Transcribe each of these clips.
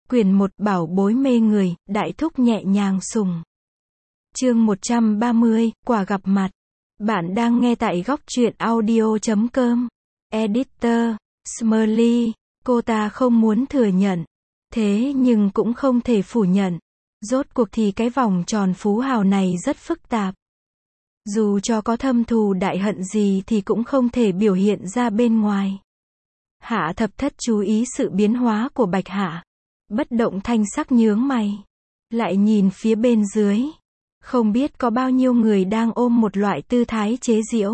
Quyển 1 Bảo bối mê người, đại thúc nhẹ nhàng sùng. Chương 130, Quả gặp mặt. Bạn đang nghe tại góc truyện audio.com. Editor, Smiley. Cô ta không muốn thừa nhận. Thế nhưng cũng không thể phủ nhận. Rốt cuộc thì cái vòng tròn phú hào này rất phức tạp. Dù cho có thâm thù đại hận gì thì cũng không thể biểu hiện ra bên ngoài. Hạ Thập Thất chú ý sự biến hóa của Bạch Hạ. Bất động thanh sắc nhướng mày. Lại nhìn phía bên dưới. Không biết có bao nhiêu người đang ôm một loại tư thái chế giễu.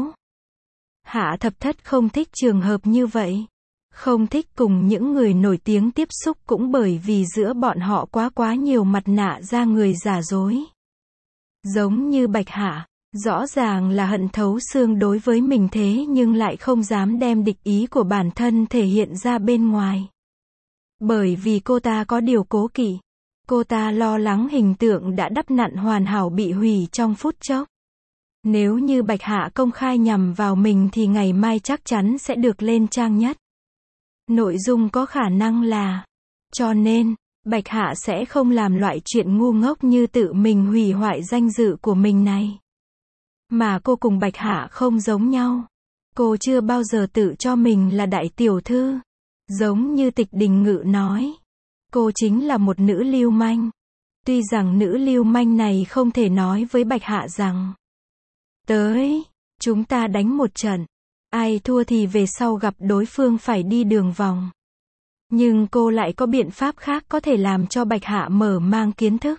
Hạ Thập Thất không thích trường hợp như vậy. Không thích cùng những người nổi tiếng tiếp xúc cũng bởi vì giữa bọn họ quá nhiều mặt nạ ra người giả dối. Giống như Bạch Hạ, rõ ràng là hận thấu xương đối với mình thế nhưng lại không dám đem địch ý của bản thân thể hiện ra bên ngoài. Bởi vì cô ta có điều cố kỵ. Cô ta lo lắng hình tượng đã đắp nặn hoàn hảo bị hủy trong phút chốc. Nếu như Bạch Hạ công khai nhằm vào mình thì ngày mai chắc chắn sẽ được lên trang nhất. Nội dung có khả năng là. Cho nên, Bạch Hạ sẽ không làm loại chuyện ngu ngốc như tự mình hủy hoại danh dự của mình này. Mà cô cùng Bạch Hạ không giống nhau. Cô chưa bao giờ tự cho mình là đại tiểu thư. Giống như Tịch Đình Ngự nói. Cô chính là một nữ lưu manh. Tuy rằng nữ lưu manh này không thể nói với Bạch Hạ rằng. Tới, chúng ta đánh một trận. Ai thua thì về sau gặp đối phương phải đi đường vòng. Nhưng cô lại có biện pháp khác có thể làm cho Bạch Hạ mở mang kiến thức.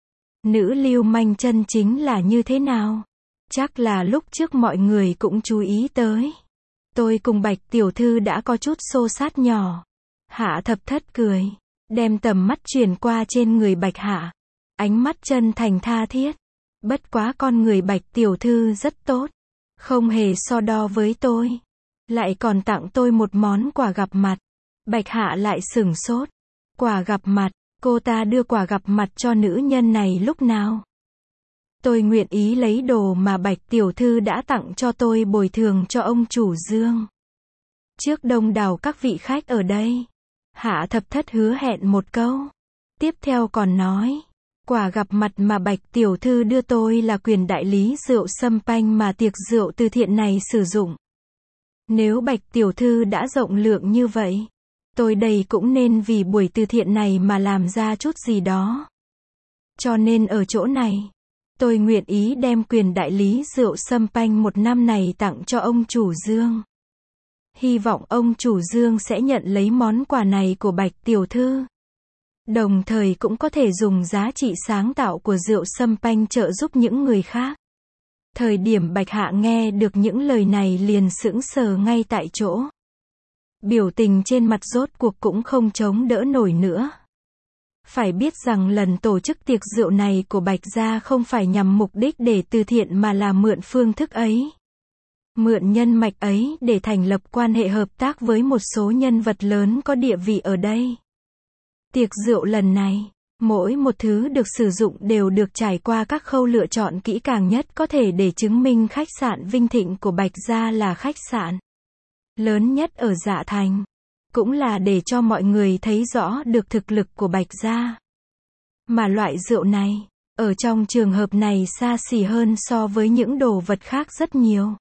Nữ lưu manh chân chính là như thế nào? Chắc là lúc trước mọi người cũng chú ý tới. Tôi cùng Bạch tiểu thư đã có chút xô xát nhỏ. Hạ Thập Thất cười. Đem tầm mắt chuyển qua trên người Bạch Hạ. Ánh mắt chân thành tha thiết. Bất quá con người Bạch tiểu thư rất tốt. Không hề so đo với tôi. Lại còn tặng tôi một món quà gặp mặt. Bạch Hạ lại sửng sốt. Quà gặp mặt, cô ta đưa quà gặp mặt cho nữ nhân này lúc nào? Tôi nguyện ý lấy đồ mà Bạch tiểu thư đã tặng cho tôi bồi thường cho ông chủ Dương. Trước đông đảo các vị khách ở đây. Hạ Thập Thất hứa hẹn một câu. Tiếp theo còn nói. Quà gặp mặt mà Bạch tiểu thư đưa tôi là quyền đại lý rượu Sâm Panh mà tiệc rượu từ thiện này sử dụng. Nếu Bạch tiểu thư đã rộng lượng như vậy, tôi đây cũng nên vì buổi từ thiện này mà làm ra chút gì đó. Cho nên ở chỗ này, tôi nguyện ý đem quyền đại lý rượu Sâm Panh 1 năm này tặng cho ông chủ Dương. Hy vọng ông chủ Dương sẽ nhận lấy món quà này của Bạch tiểu thư. Đồng thời cũng có thể dùng giá trị sáng tạo của rượu Sâm Panh trợ giúp những người khác. Thời điểm Bạch Hạ nghe được những lời này liền sững sờ ngay tại chỗ. Biểu tình trên mặt rốt cuộc cũng không chống đỡ nổi nữa. Phải biết rằng lần tổ chức tiệc rượu này của Bạch gia không phải nhằm mục đích để từ thiện mà là mượn phương thức ấy. Mượn nhân mạch ấy để thành lập quan hệ hợp tác với một số nhân vật lớn có địa vị ở đây. Tiệc rượu lần này, mỗi một thứ được sử dụng đều được trải qua các khâu lựa chọn kỹ càng nhất có thể để chứng minh khách sạn Vinh Thịnh của Bạch gia là khách sạn lớn nhất ở Dạ Thành. Cũng là để cho mọi người thấy rõ được thực lực của Bạch gia. Mà loại rượu này, ở trong trường hợp này xa xỉ hơn so với những đồ vật khác rất nhiều.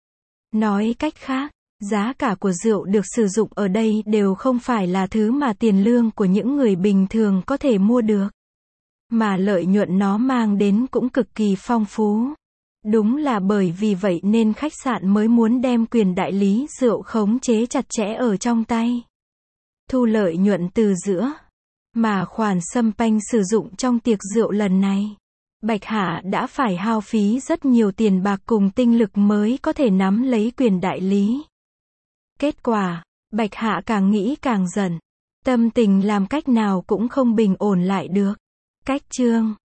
Nói cách khác, giá cả của rượu được sử dụng ở đây đều không phải là thứ mà tiền lương của những người bình thường có thể mua được. Mà lợi nhuận nó mang đến cũng cực kỳ phong phú. Đúng là bởi vì vậy nên khách sạn mới muốn đem quyền đại lý rượu khống chế chặt chẽ ở trong tay. Thu lợi nhuận từ giữa. Mà khoản Sâm Panh sử dụng trong tiệc rượu lần này. Bạch Hạ đã phải hao phí rất nhiều tiền bạc cùng tinh lực mới có thể nắm lấy quyền đại lý. Kết quả, Bạch Hạ càng nghĩ càng giận. Tâm tình làm cách nào cũng không bình ổn lại được. Cách chương